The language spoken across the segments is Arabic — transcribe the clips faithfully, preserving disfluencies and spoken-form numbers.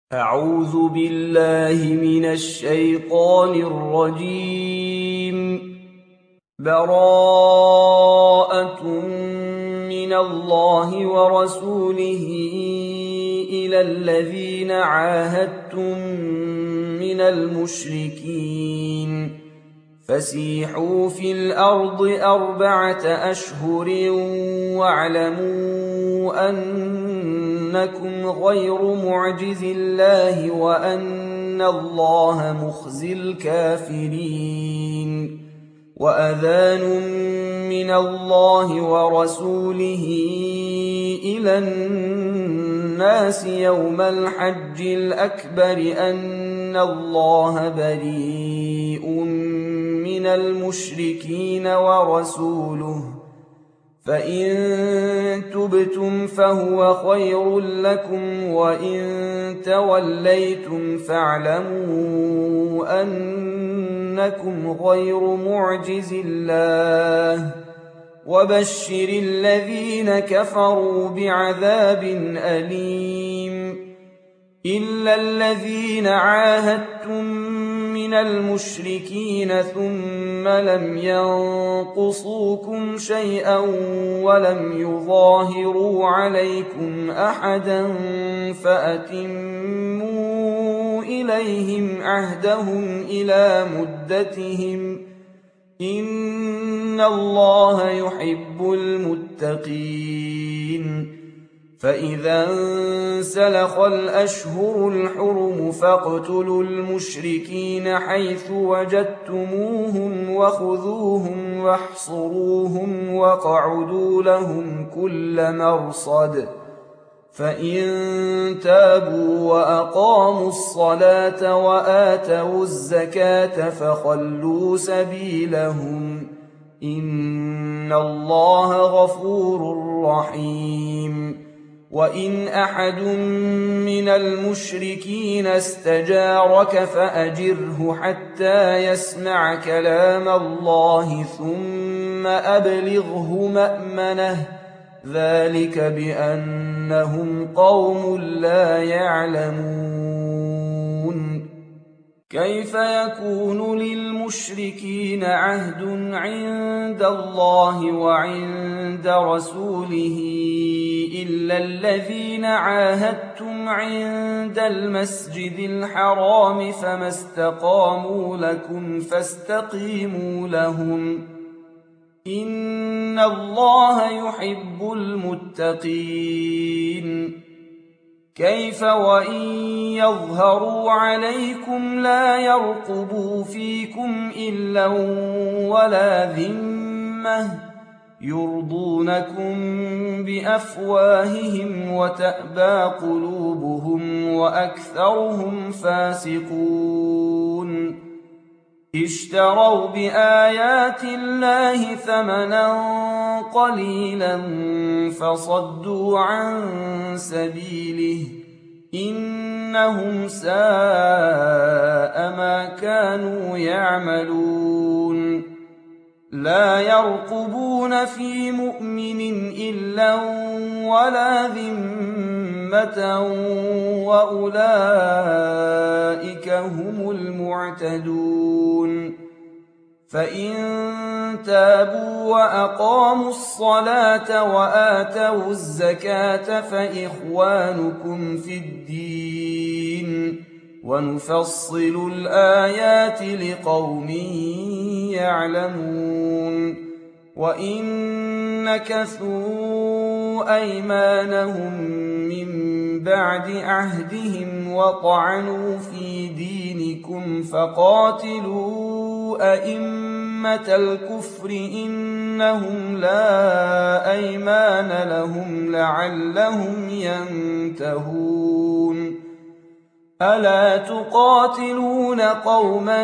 أعوذ بالله من الشيطان الرجيم. براءة من الله ورسوله إلى الذين عاهدتم من المشركين فسيحوا في الأرض أربعة أشهر واعلموا أنكم غير معجز الله وأن الله مخزي الكافرين. وأذان من الله ورسوله إلى الناس يوم الحج الأكبر أن الله بريء من المشركين ورسوله، فإن تبتم فهو خير لكم، وإن توليتم فاعلموا أنكم غير معجز الله، وبشر الذين كفروا بعذاب أليم. إلا الذين عاهدتم من المشركين ثم لم ينقصوكم شيئا ولم يظاهروا عليكم أحدا فأتموا إليهم عهدهم إلى مدتهم، إن الله يحب المتقين. فإذا انسلخ الأشهر الحرم فاقتلوا المشركين حيث وجدتموهم وخذوهم واحصروهم واقعدوا لهم كل مرصد، فإن تابوا وأقاموا الصلاة وآتوا الزكاة فخلوا سبيلهم، إن الله غفور رحيم. وإن أحد من المشركين استجارك فأجره حتى يسمع كلام الله ثم أبلغه مأمنه، ذلك بأنهم قوم لا يعلمون. كيف يكون للمشركين عهد عند الله وعند رسوله إلا الذين عاهدتم عند المسجد الحرام، فما استقاموا لكم فاستقيموا لهم، إن الله يحب المتقين. كيف وإن يظهروا عليكم لا يرقبوا فيكم إلا ولا ذمة، يرضونكم بأفواههم وتأبى قلوبهم وأكثرهم فاسقون. اشتروا بآيات الله ثمنا قليلا فصدوا عن سبيله، إنهم ساء ما كانوا يعملون. لا يرقبون في مؤمن إلا ولا ذمة وأولئك هم المعتدون. فإن تابوا وأقاموا الصلاة وآتوا الزكاة فإخوانكم في الدين، ونفصل الآيات لقوم يعلمون. وإن نكثوا أيمانهم من بعد عهدهم وطعنوا في دينكم فقاتلوا أئمة الكفر إنهم لا أيمان لهم لعلهم ينتهون. ألا تقاتلون قوما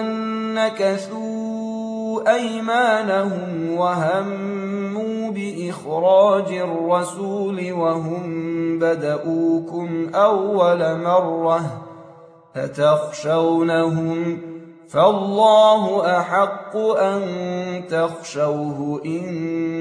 نكثوا أيمانهم وهموا بإخراج الرسول وهم بدؤوكم أول مرة، أتخشونهم؟ فالله أحق أن تخشوه إن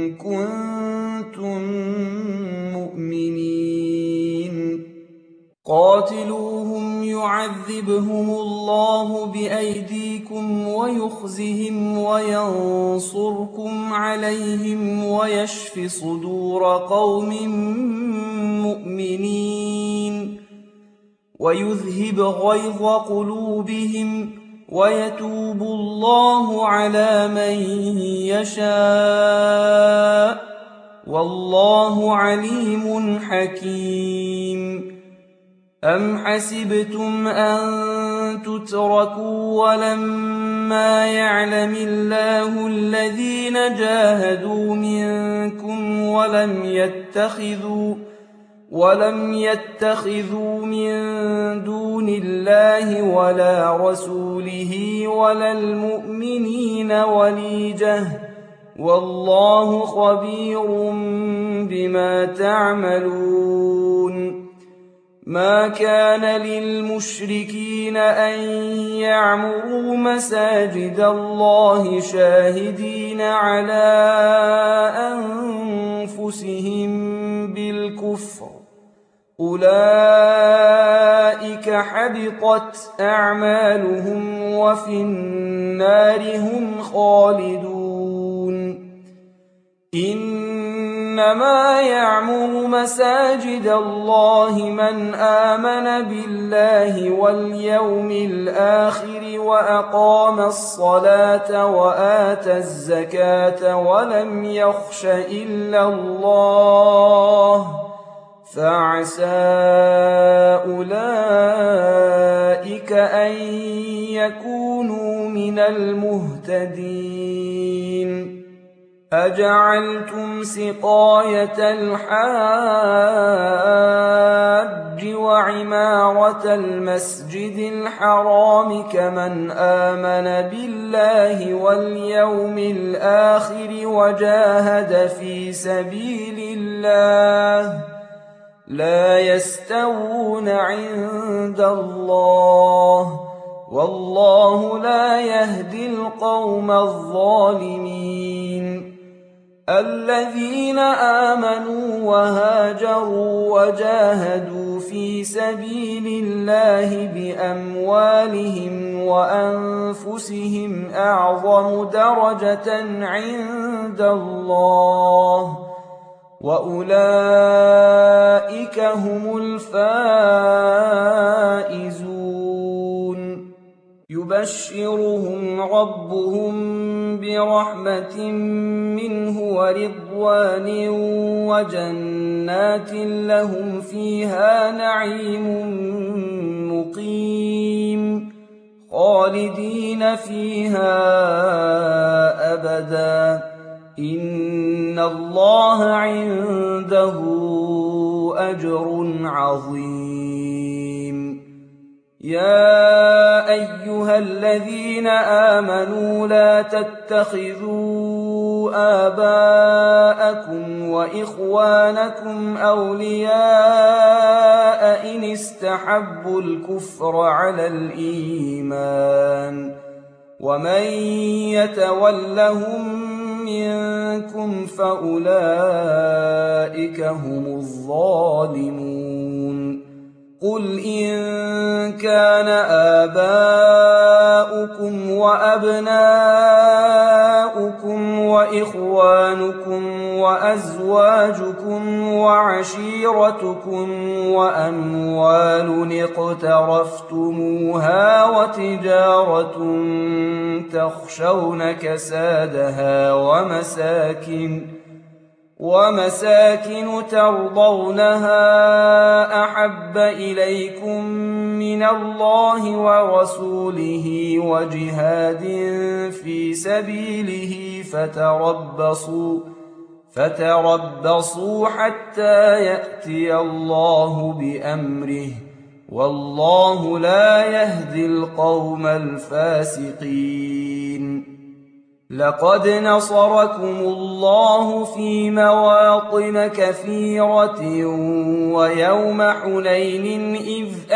كنتم مؤمنين. قاتلوهم يعذبهم الله بأيديكم ويخزهم وينصركم عليهم ويشف صدور قوم مؤمنين ويذهب غيظ قلوبهم ويتوب الله على من يشاء والله عليم حكيم. أم حسبتم أن تتركوا ولما يعلم الله الذين جاهدوا منكم ولم يتخذوا ولم يتخذوا من دون الله ولا رسوله ولا المؤمنين وليجة والله خبير بما تعملون. ما كان للمشركين أن يعمروا مساجد الله شاهدين على أنفسهم بالكفر أولئك حبطت أعمالهم وفي النار هم خالدون. إنما يعمر مساجد الله من آمن بالله واليوم الآخر وأقام الصلاة وآتى الزكاة ولم يخش إلا الله فعسى أولئك أن يكونوا من المهتدين. أجعلتم سقاية الحاج وعمارة المسجد الحرام كمن آمن بالله واليوم الآخر وجاهد في سبيل الله لا يستوون عند الله والله لا يهدي القوم الظالمين. الذين آمنوا وهاجروا وجاهدوا في سبيل الله بأموالهم وأنفسهم أعظم درجة عند الله وأولئك هم الفائزون. يبشرهم ربهم برحمة منه ورضوان وجنات لهم فيها نعيم مقيم خالدين فيها أبدا إن الله عنده أجر عظيم. يا أيها الذين آمنوا لا تتخذوا آباءكم وإخوانكم أولياء إن استحبوا الكفر على الإيمان ومن يتولهم منكم فأولئك هم الظالمون. قل إن كان آباؤكم وأبناؤكم وإخوانكم وأزواجكم وعشيرتكم وأموال اقترفتموها وتجارة تخشون كسادها ومساكن ومساكن ترضونها أحب إليكم من الله ورسوله وجهاد في سبيله فتربصوا فتربصوا حتى يأتي الله بأمره والله لا يهدي القوم الفاسقين. لقد نصركم الله في مواطن كثيرة ويوم حنين إذ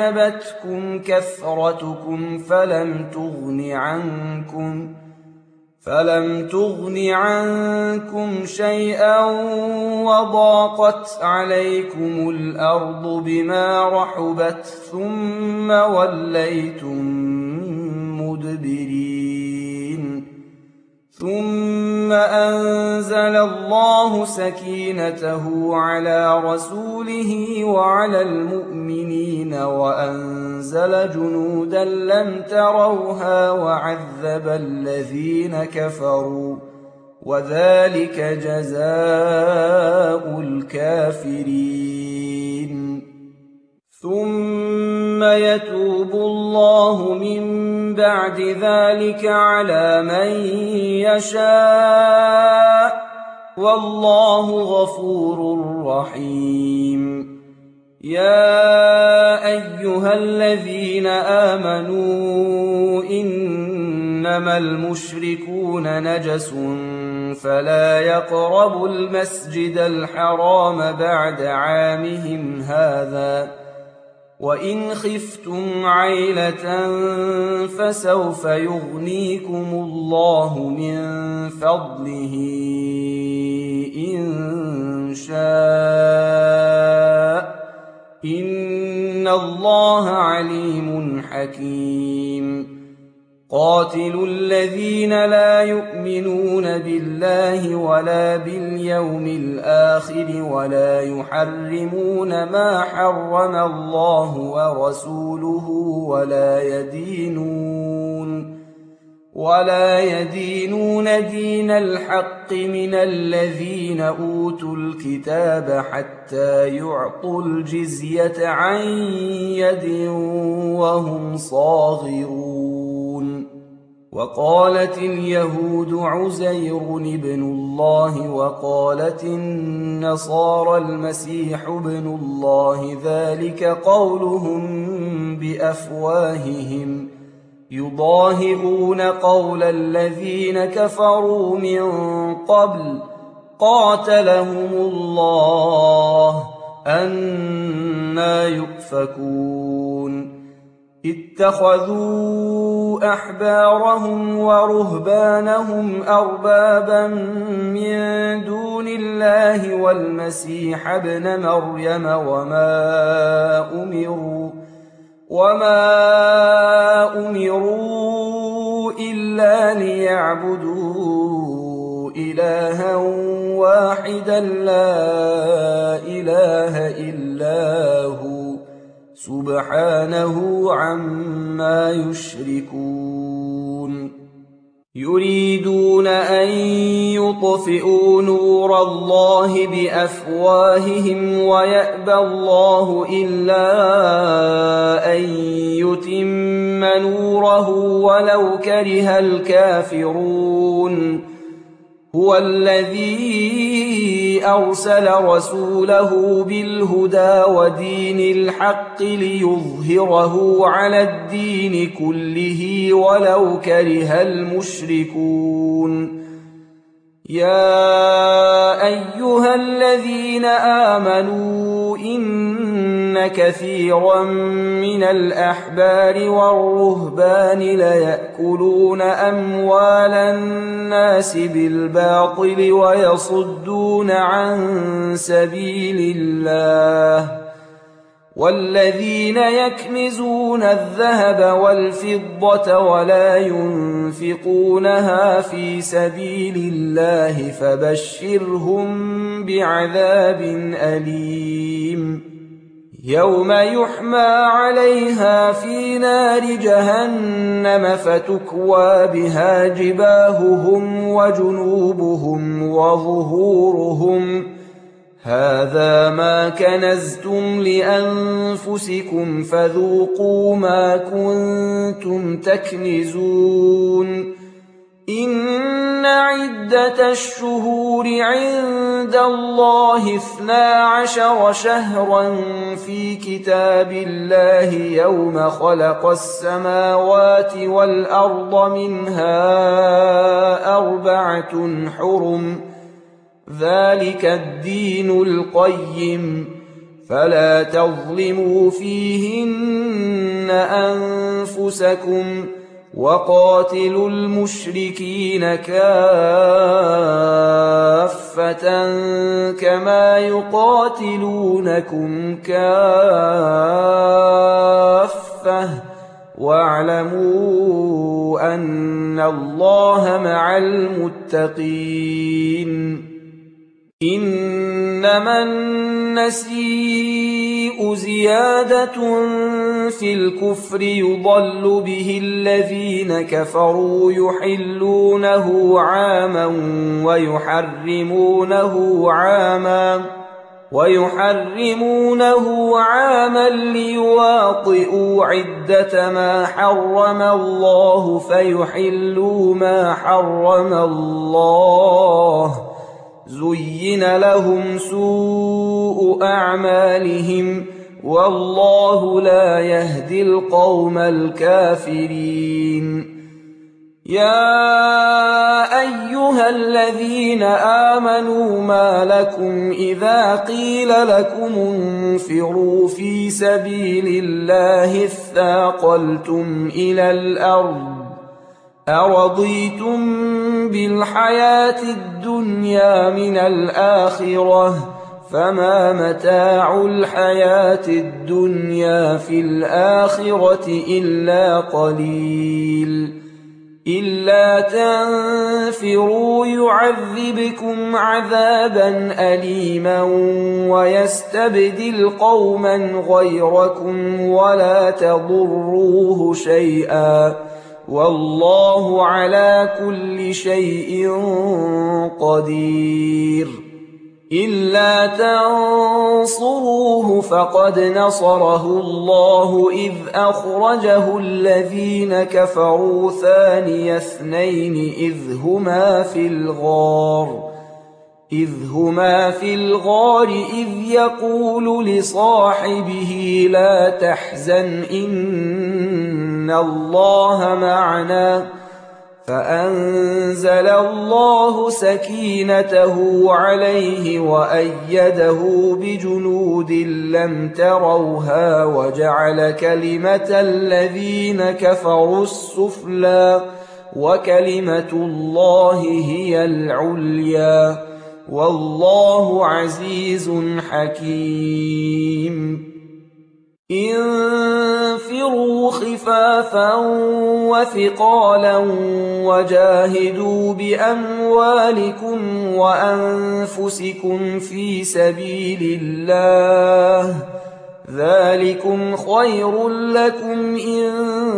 أعجبتكم كثرتكم فلم تغن عنكم فلم تغن عنكم شيئا وضاقت عليكم الأرض بما رحبت ثم وليتم مدبرين ثم أنزل الله سكينته على رسوله وعلى المؤمنين وأنزل جنودا لم تروها وعذب الذين كفروا وذلك جزاء الكافرين ثم يتوب الله من بعد ذلك على من يشاء والله غفور رحيم يا أيها الذين آمنوا إنما المشركون نجس فلا يقربوا المسجد الحرام بعد عامهم هذا وإن خفتم عيلة فسوف يغنيكم الله من فضله إن شاء إن الله عليم حكيم قاتلوا الذين لا يؤمنون بالله ولا باليوم الآخر ولا يحرمون ما حرم الله ورسوله ولا يدينون ولا يدينون دين الحق من الذين أوتوا الكتاب حتى يعطوا الجزية عن يد وهم صاغرون وقالت اليهود عزير ابن الله وقالت النصارى المسيح ابن الله ذلك قولهم بأفواههم يضاهئون قول الذين كفروا من قبل قاتلهم الله أنى يؤفكون اتخذوا أحبارهم ورهبانهم أربابا من دون الله والمسيح ابن مريم وما أمروا وما أمروا إلا ليعبدوا إلها واحدا لا إله إلا هو سبحانه عما يشركون يريدون أن يطفئوا نور الله بأفواههم ويأبى الله إلا أن يتم نوره ولو كره الكافرون هو الذي أرسل رسوله بالهدى ودين الحق ليظهره على الدين كله ولو كره المشركون يا أيها الذين آمنوا إن كثيرا من الأحبار والرهبان ليأكلون أموال الناس بالباطل ويصدون عن سبيل الله والذين يكنزون الذهب والفضة ولا ينفقونها في سبيل الله فبشرهم بعذاب أليم يوم يحمى عليها في نار جهنم فتكوى بها جباههم وجنوبهم وظهورهم هذا ما كنزتم لأنفسكم فذوقوا ما كنتم تكنزون إن عدة الشهور عند الله اثنا عشر شهرا في كتاب الله يوم خلق السماوات والأرض منها أربعة حرم ذلك الدين القيم فلا تظلموا فيهن أنفسكم وقاتلوا المشركين كافة كما يقاتلونكم كافة واعلموا أن الله مع المتقين. إنما النسيء زيادة في الكفر يضل به الذين كفروا يحلونه عاما ويحرمونه عاما ويحرمونه عاما ليواطئوا عدة ما حرم الله فيحلوا ما حرم الله. زين لهم سوء أعمالهم والله لا يهدي القوم الكافرين. يا أيها الذين آمنوا ما لكم إذا قيل لكم انفروا في سبيل الله اثاقلتم إلى الأرض أرضيتم بالحياة الدنيا من الآخرة فما متاع الحياة الدنيا في الآخرة إلا قليل. إلا تنفروا يعذبكم عذابا أليما ويستبدل قوما غيركم ولا تضروه شيئا والله على كل شيء قدير. إلا تنصروه فقد نصره الله إذ أخرجه الذين كفروا ثاني اثنين إذ هما في الغار إذ هما في الغار إذ يقول لصاحبه لا تحزن إن الله معنا فأنزل الله سكينته عليه وأيده بجنود لم تروها وجعل كلمة الذين كفروا السفلى وكلمة الله هي العليا والله عزيز حكيم. انفروا خفافا وثقالا وجاهدوا بأموالكم وأنفسكم في سبيل الله ذلكم خير لكم إن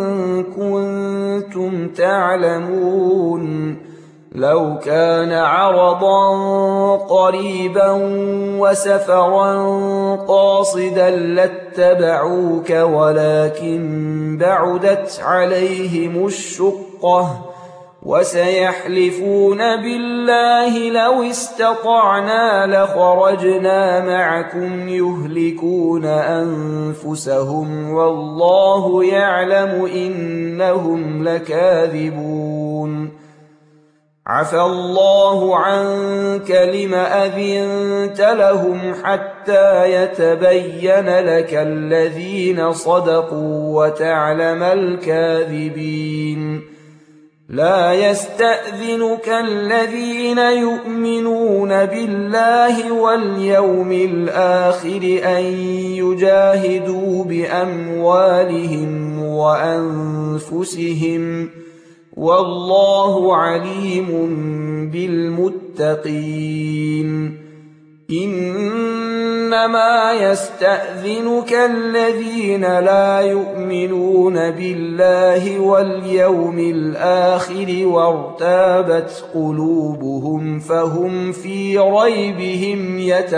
كنتم تعلمون. لو كان عرضا قريبا وسفرا قاصدا لاتبعوك ولكن بعدت عليهم الشقة وسيحلفون بالله لو استطعنا لخرجنا معكم يهلكون أنفسهم والله يعلم إنهم لكاذبون. عفى الله عنك لم أذنت لهم حتى يتبين لك الذين صدقوا وتعلم الكاذبين. لا يستأذنك الذين يؤمنون بالله واليوم الآخر أن يجاهدوا بأموالهم وأنفسهم والله عليم بالمتقين. إنما يستأذنك الذين لا يؤمنون بالله واليوم الآخر وارتابت قلوبهم فهم في ريبهم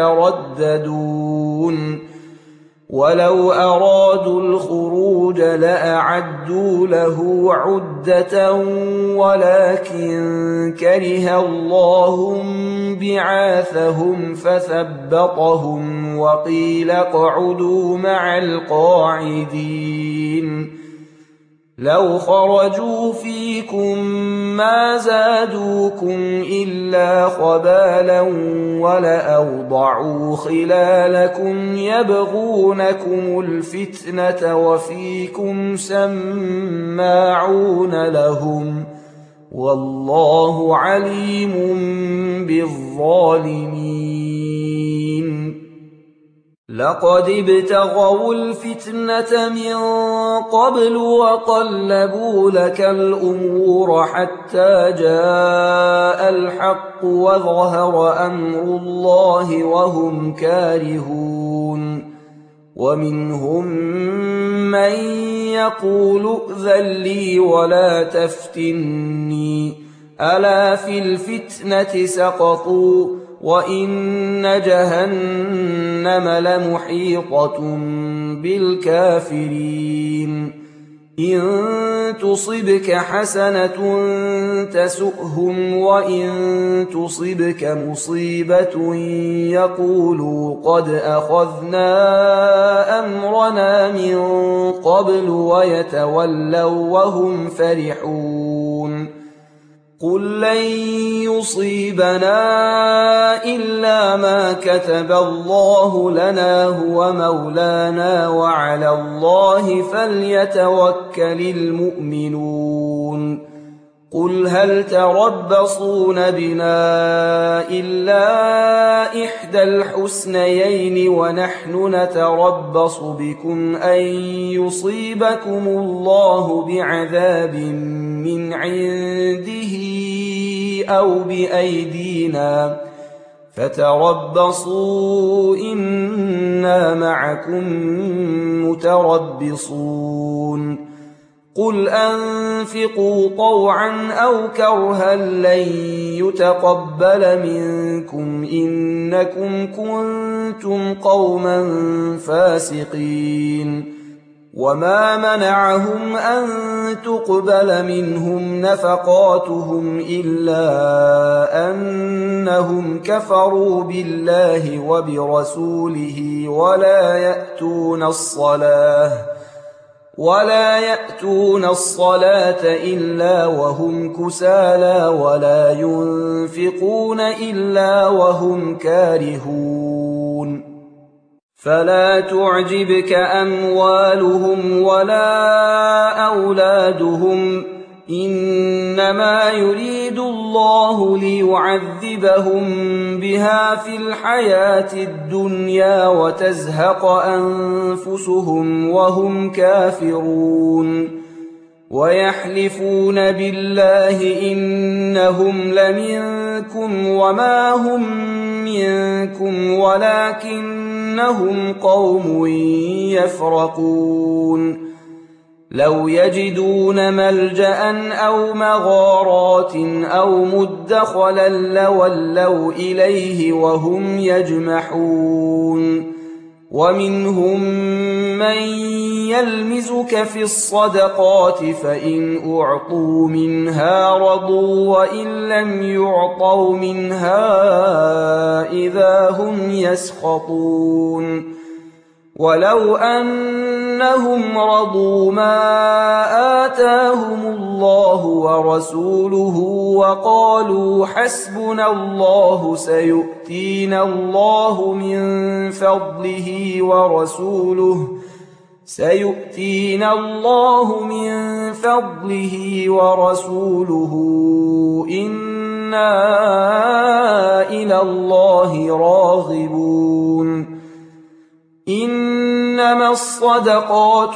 يترددون. ولو أرادوا الخروج لأعدوا له عدة ولكن كره الله بعاثهم فثبطهم وقيل اقعدوا مع القاعدين. لو خرجوا فيكم ما زادوكم إلا خبالا ولأوضعوا خلالكم يبغونكم الفتنة وفيكم سماعون لهم والله عليم بالظالمين. لقد ابتغوا الفتنة من قبل وقلبوا لك الأمور حتى جاء الحق وظهر أمر الله وهم كارهون. ومنهم من يقول ائذن لي ولا تفتني ألا في الفتنة سقطوا وإن جهنم لمحيطة بالكافرين. إن تصبك حسنة تسؤهم وإن تصبك مصيبة يقولوا قد أخذنا أمرنا من قبل ويتولوا وهم فرحون. قل لن يصيبنا إلا ما كتب الله لنا هو مولانا وعلى الله فليتوكل المؤمنون. قل هل تربصون بنا إلا إحدى الحسنيين ونحن نتربص بكم أن يصيبكم الله بعذاب من عنده أو بأيدينا فتربصوا إنا معكم متربصون. قل أنفقوا طوعا أو كرها لن يتقبل منكم إنكم كنتم قوما فاسقين. وما منعهم أن تقبل منهم نفقاتهم إلا أنهم كفروا بالله وبرسوله ولا يأتون الصلاة ولا يأتون الصلاة إلا وهم كسالى ولا ينفقون إلا وهم كارهون. فلا تعجبك أموالهم ولا أولادهم إنما يريد الله ليعذبهم بها في الحياة الدنيا وتزهق أنفسهم وهم كافرون. ويحلفون بالله إنهم لمنكم وما هم منكم ولكنهم قوم يفرقون. لو يجدون ملجأ أو مغارات أو مدخلا لولوا إليه وهم يجمحون. ومنهم من يلمزك في الصدقات فإن أعطوا منها رضوا وإن لم يعطوا منها إذا هم يسخطون. ولو أنهم رضوا ما آتاهم الله ورسوله وقالوا حسبنا الله سيؤتينا الله من فضله ورسوله سيؤتينا الله من فضله ورسوله إنا إلى الله راغبون. إنما الصدقات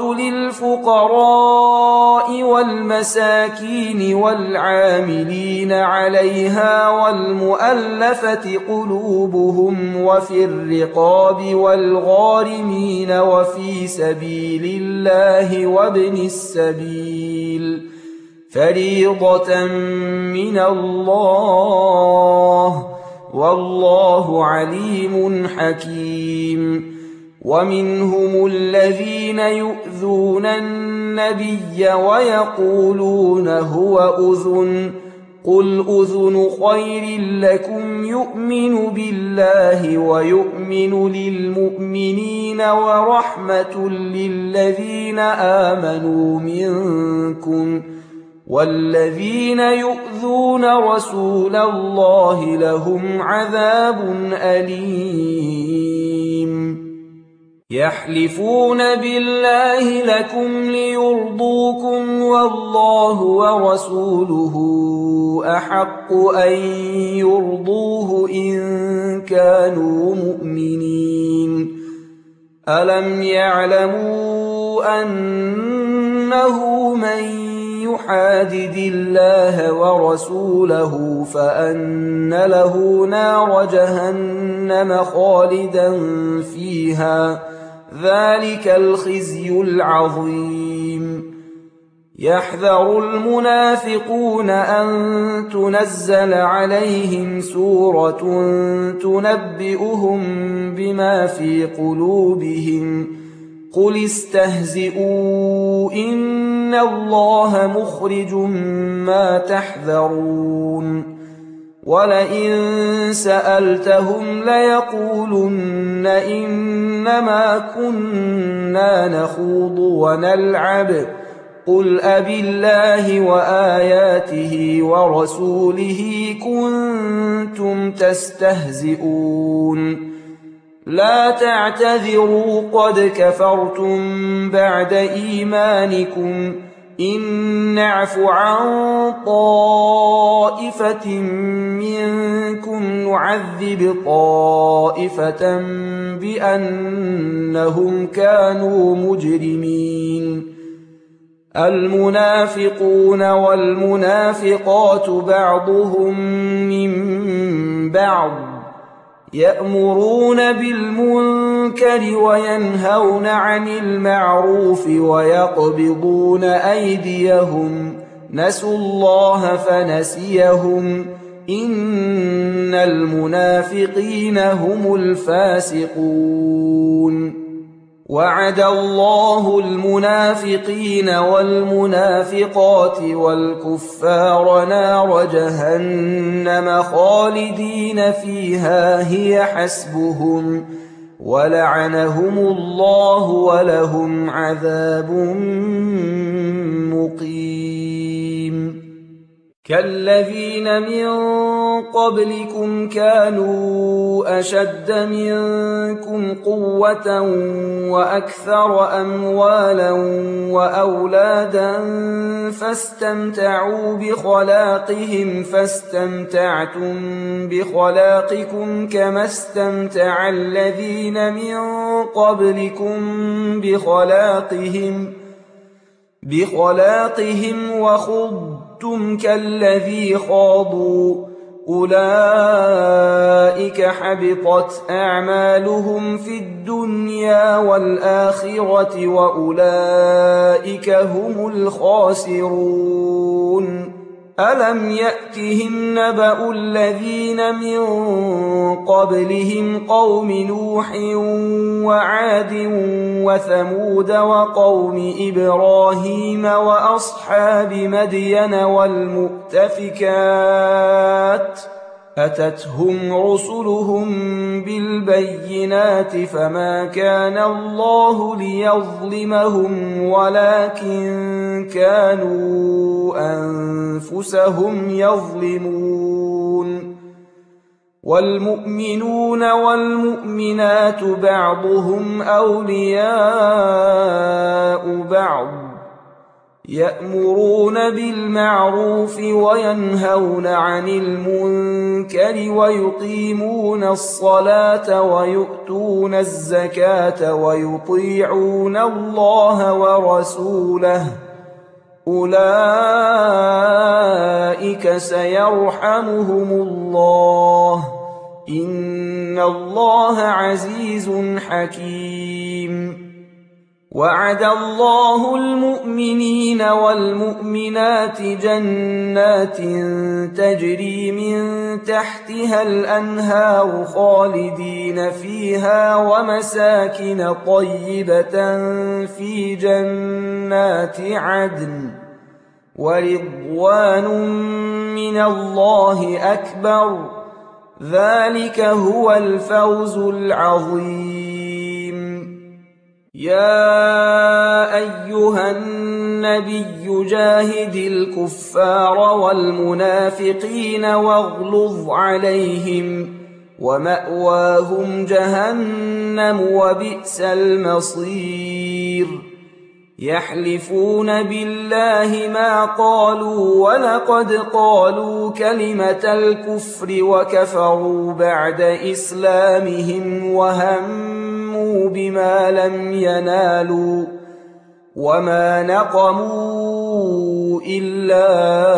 للفقراء والمساكين والعاملين عليها والمؤلفة قلوبهم وفي الرقاب والغارمين وفي سبيل الله وابن السبيل فريضة من الله والله عليم حكيم. ومنهم الذين يؤذون النبي ويقولون هو أذن قل أذن خير لكم يؤمن بالله ويؤمن للمؤمنين ورحمة للذين آمنوا منكم والذين يؤذون رسول الله لهم عذاب أليم يحلفون بالله لكم ليرضوكم والله ورسوله أحق أن يرضوه إن كانوا مؤمنين ألم يعلموا أنه من يحادد الله ورسوله فأن له نار جهنم خالدا فيها ذلك الخزي العظيم يحذر المنافقون أن تنزل عليهم سورة تنبئهم بما في قلوبهم قل استهزئوا إن الله مخرج ما تحذرون ولئن سألتهم ليقولن إنما كنا نخوض ونلعب قل أبالله وآياته ورسوله كنتم تستهزئون لا تعتذروا قد كفرتم بعد إيمانكم إن نعف عن طائفة منكم نعذب طائفة بأنهم كانوا مجرمين المنافقون والمنافقات بعضهم من بعض يأمرون بالمنكر وينهون عن المعروف ويقبضون أيديهم نسوا الله فنسيهم إن المنافقين هم الفاسقون وعد الله المنافقين والمنافقات والكفار نار جهنم خالدين فيها هي حسبهم ولعنهم الله ولهم عذاب مقيم كالذين من قبلكم كانوا أشد منكم قوة وأكثر أموالا وأولادا فاستمتعوا بخلاقهم فاستمتعتم بخلاقكم كما استمتع الذين من قبلكم بخلاقهم بخلاقهم وخضتم كالذي خاضوا أولئك حبطت أعمالهم في الدنيا والآخرة وأولئك هم الخاسرون ألم يأتهم نبأ الذين من قبلهم قوم نوح وعاد وثمود وقوم إبراهيم وأصحاب مدين والمؤتفكات أتتهم رسلهم بالبينات فما كان الله ليظلمهم ولكن كانوا أنفسهم يظلمون والمؤمنون والمؤمنات بعضهم أولياء بعض يأمرون بالمعروف وينهون عن المنكر ويقيمون الصلاة ويؤتون الزكاة ويطيعون الله ورسوله أولئك سيرحمهم الله إن الله عزيز حكيم وعد الله المؤمنين والمؤمنات جنات تجري من تحتها الأنهار خالدين فيها ومساكن طيبة في جنات عدن ورضوان من الله أكبر ذلك هو الفوز العظيم. يا أيها النبي جاهد الكفار والمنافقين واغلظ عليهم ومأواهم جهنم وبئس المصير. يحلفون بالله ما قالوا ولقد قالوا كلمة الكفر وكفروا بعد إسلامهم وهموا بما لم ينالوا وما نقموا إلا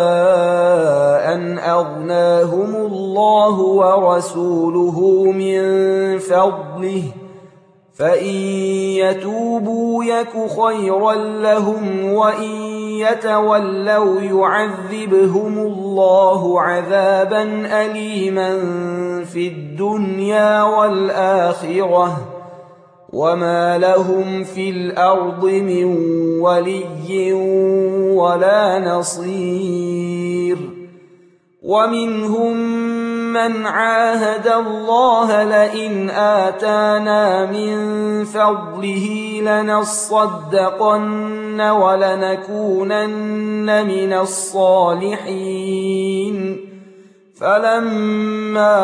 أن أغناهم الله ورسوله من فضله فإن يتوبوا يك خيرا لهم وإن يتولوا يعذبهم الله عذابا أليما في الدنيا والآخرة وما لهم في الأرض من ولي ولا نصير. ومنهم من عاهد الله لئن آتانا من فضله لنصدقن ولنكونن من الصالحين فلما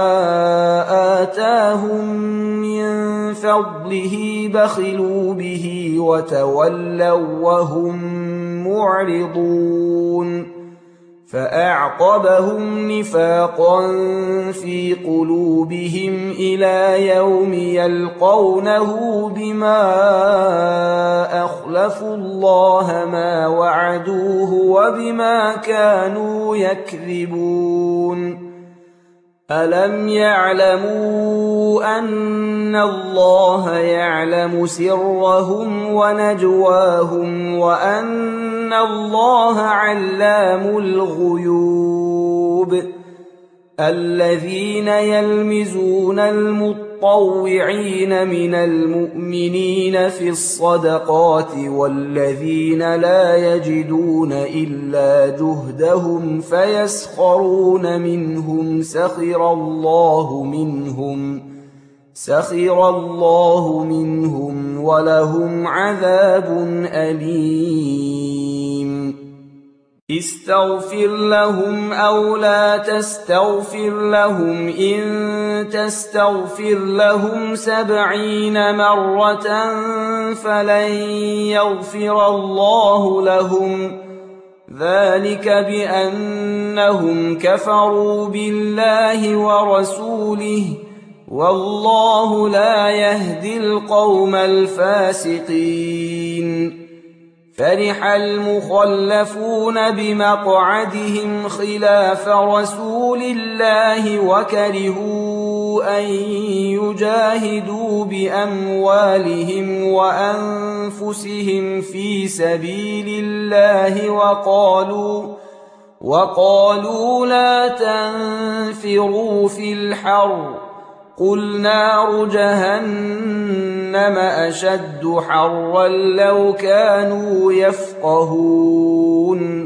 آتاهم من فضله بخلوا به وتولوا وهم معرضون. فأعقبهم نفاقا في قلوبهم إلى يوم يلقونه بما أخلفوا الله ما وعدوه وبما كانوا يكذبون. ألم يعلموا أن الله يعلم سرهم ونجواهم وأن الله علام الغيوب. الذين يلمزون المطوعين من المؤمنين في الصدقات والذين لا يجدون إلا جهدهم فيسخرون منهم سخر الله منهم سخر الله منهم ولهم عذاب أليم. استغفر لهم أو لا تستغفر لهم إن تستغفر لهم سبعين مرة فلن يغفر الله لهم ذلك بأنهم كفروا بالله ورسوله والله لا يهدي القوم الفاسقين. فرح المخلفون بمقعدهم خلاف رسول الله وكرهوا أن يجاهدوا بأموالهم وأنفسهم في سبيل الله وقالوا وقالوا لا تنفروا في الحر قل نار جهنم أشد حرا لو كانوا يفقهون.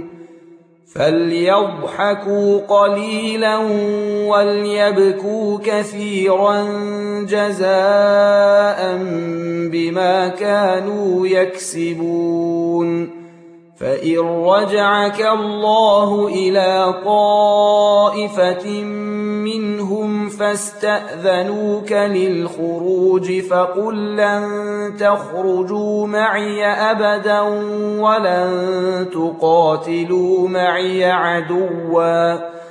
فليضحكوا قليلا وليبكوا كثيرا جزاء بما كانوا يكسبون. فإن رجعك الله إلى طائفة منهم فاستأذنوك للخروج فقل لن تخرجوا معي أبدا ولن تقاتلوا معي عدوا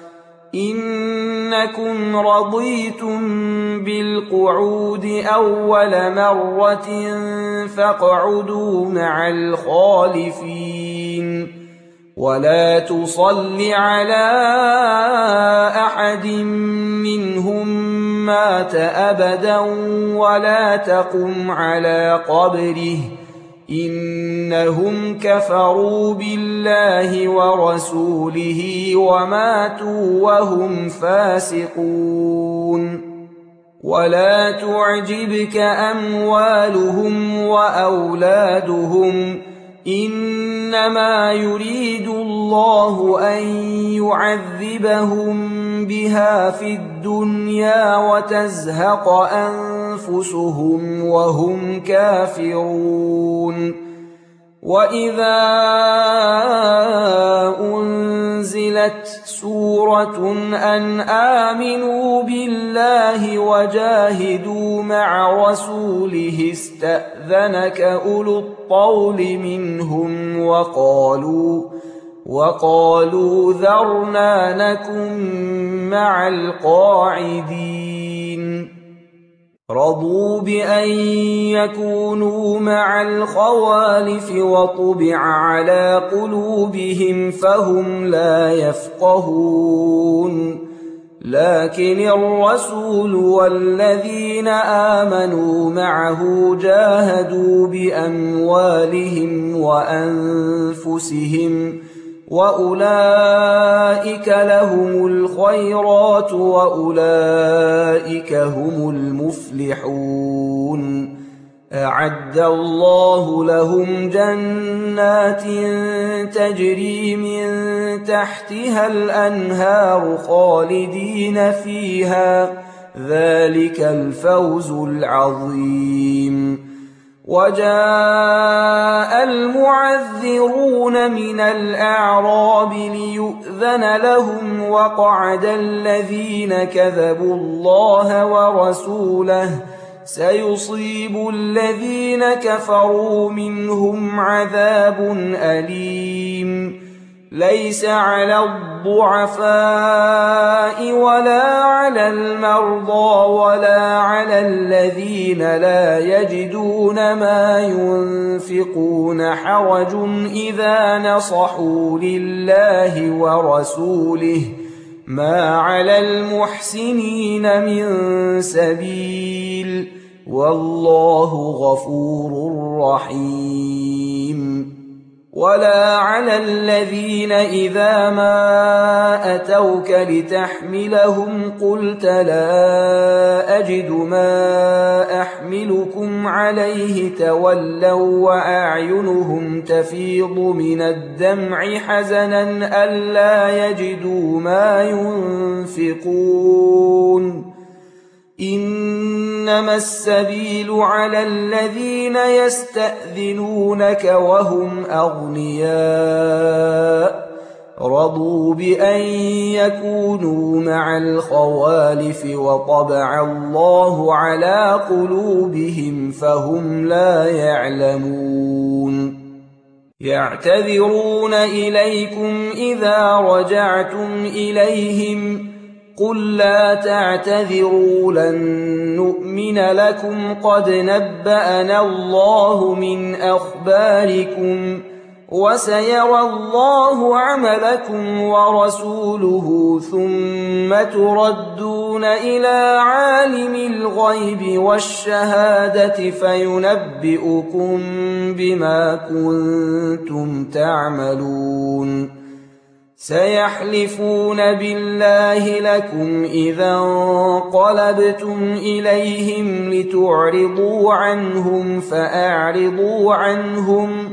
إنكم رضيتم بالقعود أول مرة فاقعدوا مع الخالفين. ولا تصل على أحد منهم مات أبدا ولا تقم على قبره إنهم كفروا بالله ورسوله وماتوا وهم فاسقون. ولا تعجبك أموالهم وأولادهم إن إنما يريد الله أن يعذبهم بها في الدنيا وتزهق أنفسهم وهم كافرون. وإذا أنزلت سورة أن آمنوا بالله وجاهدوا مع رسوله استأذنك أولو الطول منهم وقالوا وقالوا ذرنا نكن مع القاعدين. رضوا بأن يكونوا مع الخوالف وطبع على قلوبهم فهم لا يفقهون. لكن الرسول والذين آمنوا معه جاهدوا بأموالهم وأنفسهم وأولئك لهم الخيرات وأولئك هم المفلحون. أعد الله لهم جنات تجري من تحتها الأنهار خالدين فيها، ذلك الفوز العظيم. وجاء المعذرون من الأعراب ليؤذن لهم وقعد الذين كذبوا الله ورسوله، سيصيب الذين كفروا منهم عذاب أليم. ليس على الضعفاء ولا على المرضى ولا على الذين لا يجدون ما ينفقون حرج إذا نصحوا لله ورسوله، ما على المحسنين من سبيل، والله غفور رحيم. ولا على الذين إذا ما أتوك لتحملهم قلت لا أجد ما أحملكم عليه تولوا وأعينهم تفيض من الدمع حزنا ألا يجدوا ما ينفقون. إنما السبيل على الذين يستأذنونك وهم أغنياء، رضوا بأن يكونوا مع الخوالف وطبع الله على قلوبهم فهم لا يعلمون. يعتذرون إليكم إذا رجعتم إليهم قل لا تعتذروا لن نؤمن لكم قد نبأنا الله من أخباركم وسيرى الله عملكم ورسوله ثم تردون إلى عالم الغيب والشهادة فينبئكم بما كنتم تعملون. سيحلفون بالله لكم إذا انقلبتم إليهم لتعرضوا عنهم فأعرضوا عنهم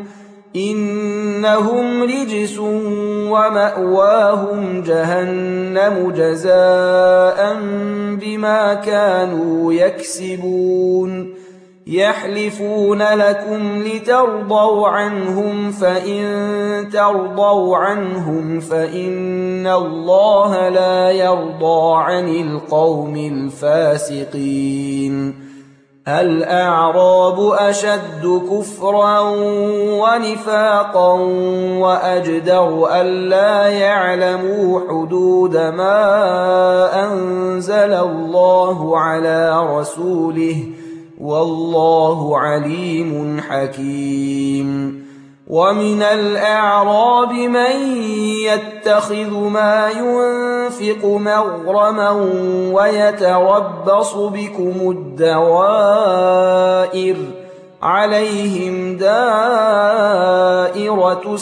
إنهم رجس ومأواهم جهنم جزاء بما كانوا يكسبون. يحلفون لكم لترضوا عنهم فإن ترضوا عنهم فإن الله لا يرضى عن القوم الفاسقين. الأعراب أشد كفرا ونفاقا وأجدر ألا يعلموا حدود ما أنزل الله على رسوله والله عليم حكيم. ومن الأعراب من يتخذ ما ينفق مغرما ويتربص بكم الدوائر عليهم دائرة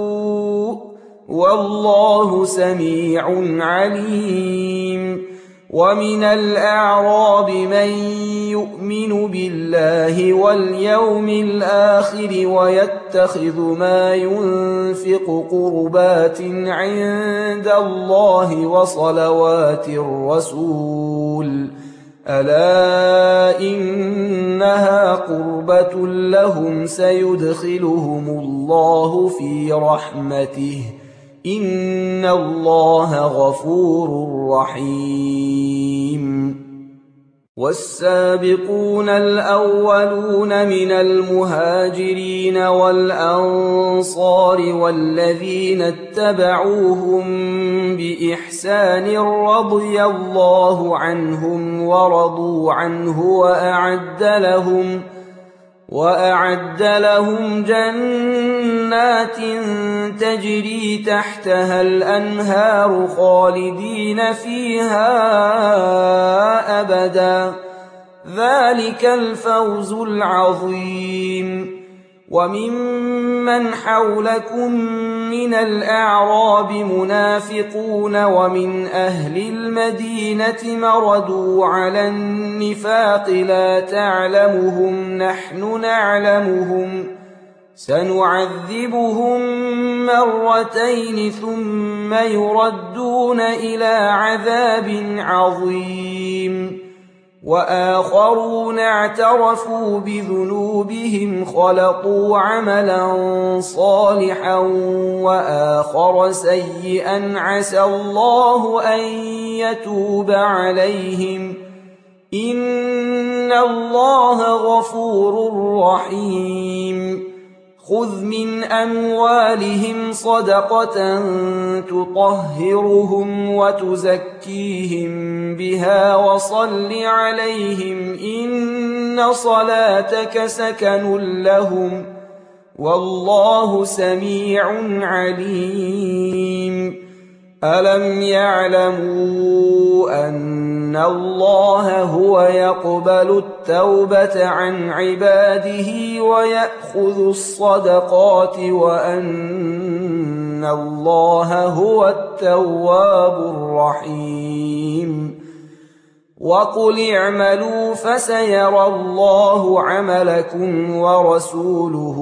السوء والله سميع عليم. ومن الأعراب من يؤمن بالله واليوم الآخر ويتخذ ما ينفق قربات عند الله وصلوات الرسول ألا إنها قربة لهم سيدخلهم الله في رحمته إن الله غفور رحيم. والسابقون الأولون من المهاجرين والأنصار والذين اتبعوهم بإحسان رضي الله عنهم ورضوا عنه وأعد لهم وأعد لهم جنات تجري تحتها الأنهار خالدين فيها أبدا ذلك الفوز العظيم. وممن حولكم من الأعراب منافقون ومن أهل المدينة مردوا على النفاق لا تعلمهم نحن نعلمهم سنعذبهم مرتين ثم يردون إلى عذاب عظيم. وآخرون اعترفوا بذنوبهم خلطوا عملا صالحا وآخر سيئا عسى الله أن يتوب عليهم إن الله غفور رحيم. خذ من أموالهم صدقة تطهرهم وتزكيهم بها وصل عليهم إن صلاتك سكن لهم والله سميع عليم. ألم يعلموا أن الله هو يقبل التوبة عن عباده ويأخذ الصدقات وأن الله هو التواب الرحيم. وقل اعملوا فسيرى الله عملكم ورسوله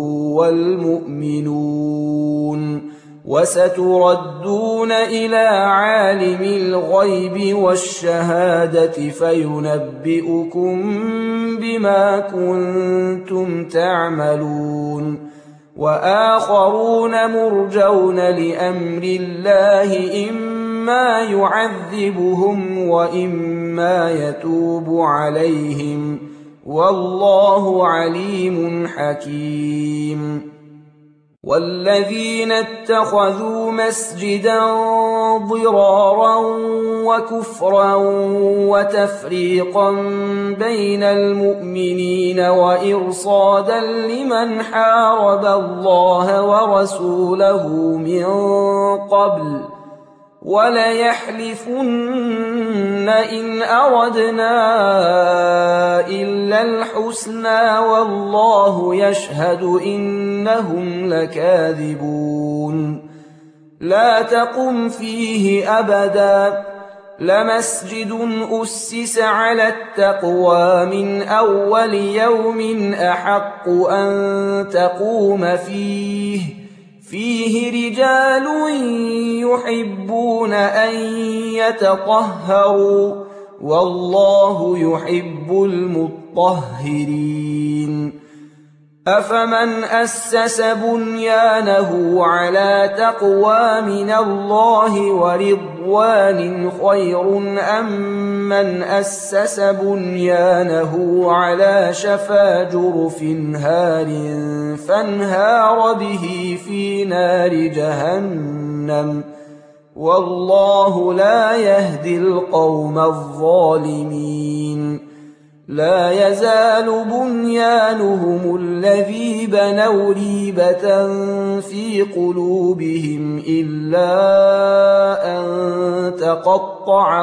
والمؤمنون وستردون إلى عالم الغيب والشهادة فينبئكم بما كنتم تعملون. وآخرون مرجون لأمر الله إما يعذبهم وإما يتوب عليهم والله عليم حكيم. والذين اتخذوا مسجدا ضرارا وكفرا وتفريقا بين المؤمنين وإرصادا لمن حارب الله ورسوله من قبل وليحلفن إن أردنا إلا الحسنى والله يشهد إنهم لكاذبون. لا تقم فيه أبدا لمسجد أسس على التقوى من أول يوم أحق أن تقوم فيه فيه رجال يحبون أن يتطهروا والله يحب المطهرين. أفمن أسس بنيانه على تقوى من الله ورضوان خير أم من أسس بنيانه على شفا جرف هار فانهار به في نار جهنم والله لا يهدي القوم الظالمين. لا يزال بنيانهم الذي بنوا ريبة في قلوبهم إلا أن تقطع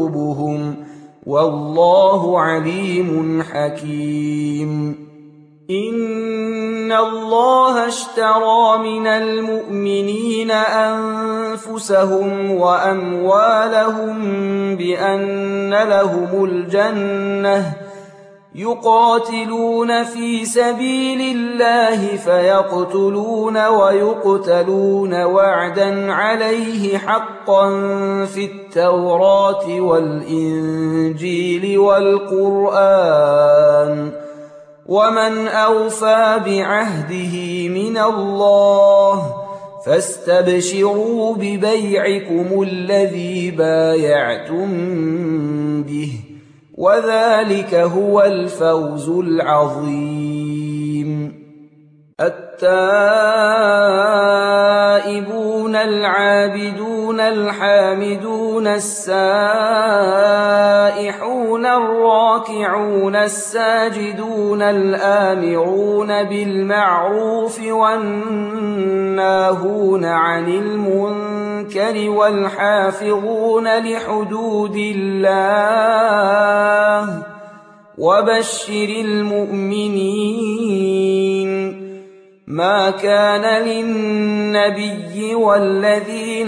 قلوبهم والله عليم حكيم. إن الله اشترى من المؤمنين أنفسهم وأموالهم بأن لهم الجنة يقاتلون في سبيل الله فيقتلون ويقتلون وعدا عليه حقا في التوراة والإنجيل والقرآن ومن أوفى بعهده من الله فاستبشروا ببيعكم الذي بايعتم به وذلك هو الفوز العظيم. التائبون العابدون الحامدون السائحون الراكعون الساجدون الآمرون بالمعروف والناهون عن المنكر والحافظون لحدود الله وبشر المؤمنين. ما كان للنبي والذين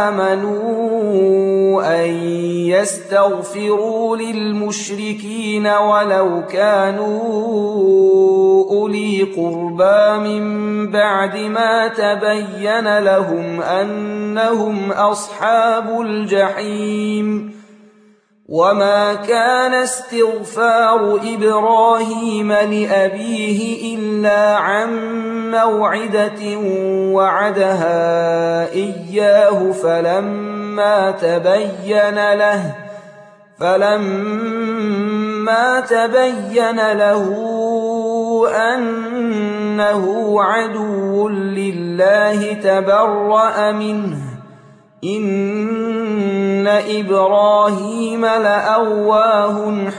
آمنوا أن يستغفروا للمشركين ولو كانوا أولي قربى من بعد ما تبين لهم أنهم أصحاب الجحيم. وما كان استغفار إبراهيم لأبيه إلا عن موعدة وعدها إياه فلما تبين له فلما تبين له أنه عدو لله تبرأ منه. إن إبراهيم لأواه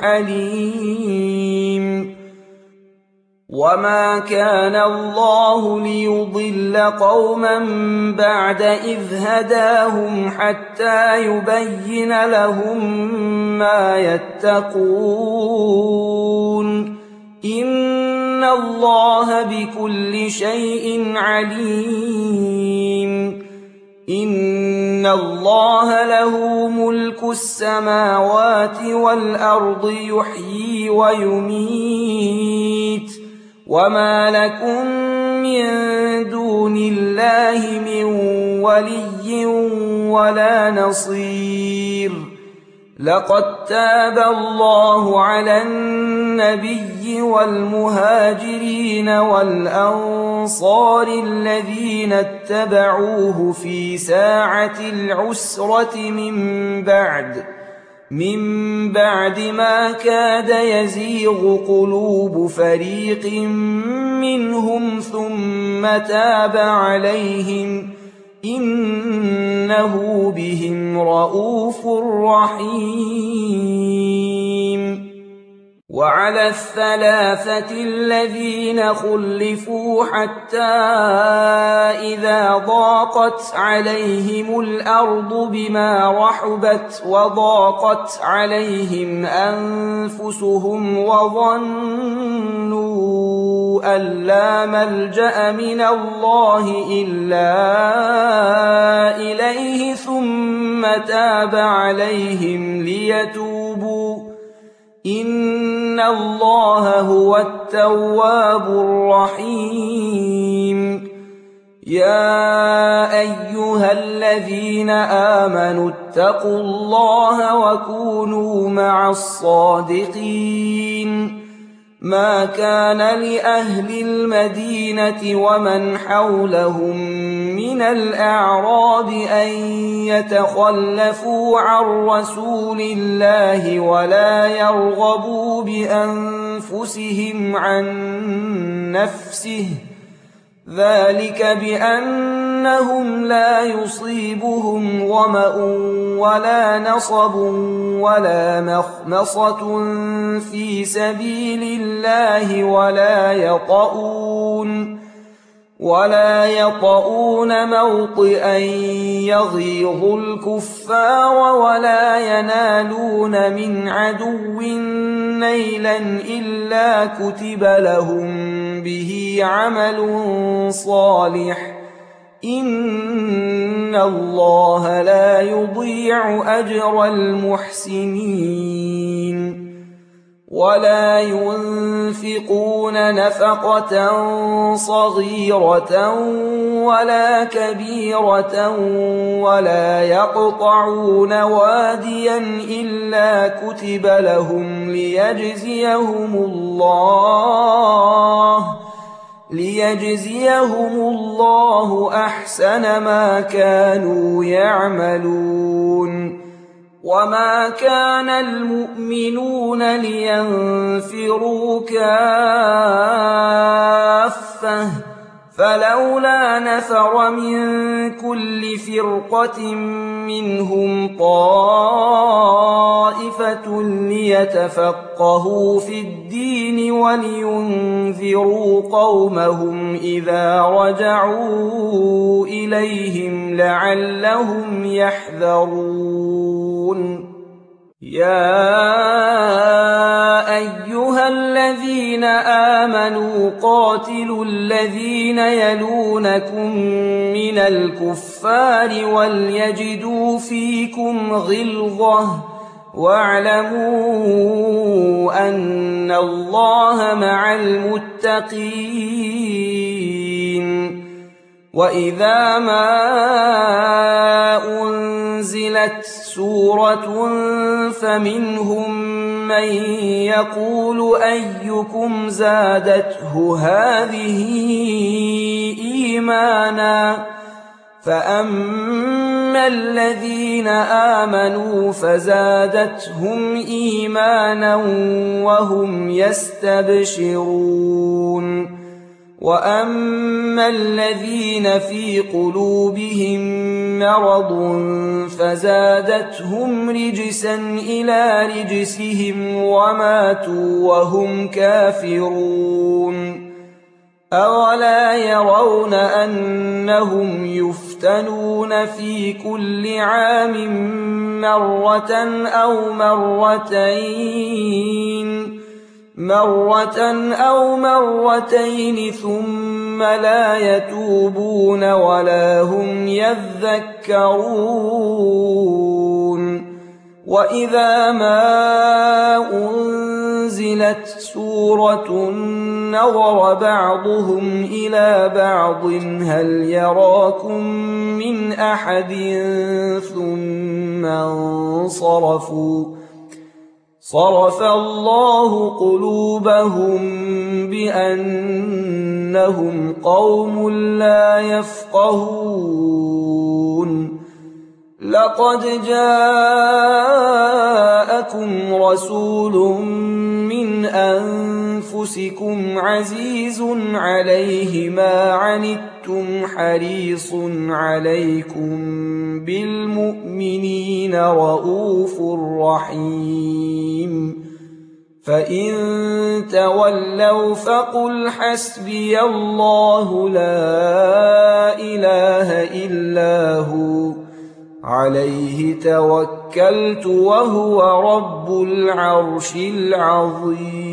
حليم. وما كان الله ليضل قوما بعد إذ هداهم حتى يبين لهم ما يتقون. إن الله بكل شيء عليم. إن الله له ملك السماوات والأرض يحيي ويميت وما لكم من دون الله من ولي ولا نصير. لقد تاب الله على النبي والمهاجرين والأنصار الذين اتبعوه في ساعة العسرة من بعد من بعد ما كاد يزيغ قلوب فريق منهم ثم تاب عليهم إنه بهم رءوف رحيم. وعلى الثلاثة الذين خلفوا حتى إذا ضاقت عليهم الأرض بما رحبت وضاقت عليهم أنفسهم وظنوا أن لا ملجأ من الله إلا إليه ثم تاب عليهم ليتوبوا إن الله هو التواب الرحيم. يا أيها الذين آمنوا اتقوا الله وكونوا مع الصادقين. ما كان لأهل المدينة ومن حولهم من الأعراب أن يتخلفوا عن رسول الله ولا يرغبوا بأنفسهم عن نفسه ذلك بأنهم لا يصيبهم ظمأ ولا نصب ولا مخمصة في سبيل الله ولا يطؤون ولا يطؤون موطئا يغيظ الكفار ولا ينالون من عدو نيلا إلا كتب لهم به عمل صالح إن الله لا يضيع أجر المحسنين ولا ينفقون نفقة صغيرة ولا كبيرة ولا يقطعون واديا إلا كتب لهم ليجزيهم الله ليجزيهم الله أحسن ما كانوا يعملون وما كان المؤمنون لينفروا كافة فلولا نفر من كل فرقة منهم طائفة ليتفقهوا في الدين ولينذروا قومهم إذا رجعوا إليهم لعلهم يحذرون يا أيها الذين آمنوا قاتلوا الذين يلونكم من الكفار وليجدوا فيكم غلظة واعلموا أن الله مع المتقين وإذا ما أنزلت سورة فمنهم من يقول أيكم زادته هذه إيمانا فأما الذين آمنوا فزادتهم إيمانا وهم يستبشرون وأما الذين في قلوبهم مرض فزادتهم رجسا إلى رجسهم وماتوا وهم كافرون أولا يرون أنهم يفتنون في كل عام مرة أو مرتين مرة أو مرتين ثم لا يتوبون ولا هم يذكرون وإذا ما أنزلت سورة نظر بعضهم إلى بعض هل يراكم من أحد ثم انصرفوا صرف الله قلوبهم بأنهم قوم لا يفقهون لقد جاءكم رسول من أنفسكم عزيز عليه ما عنتم حريص عليكم بالمؤمنين رؤوف رحيم فإن تولوا فقل حسبي الله لا إله إلا هو عليه توكلت وهو رب العرش العظيم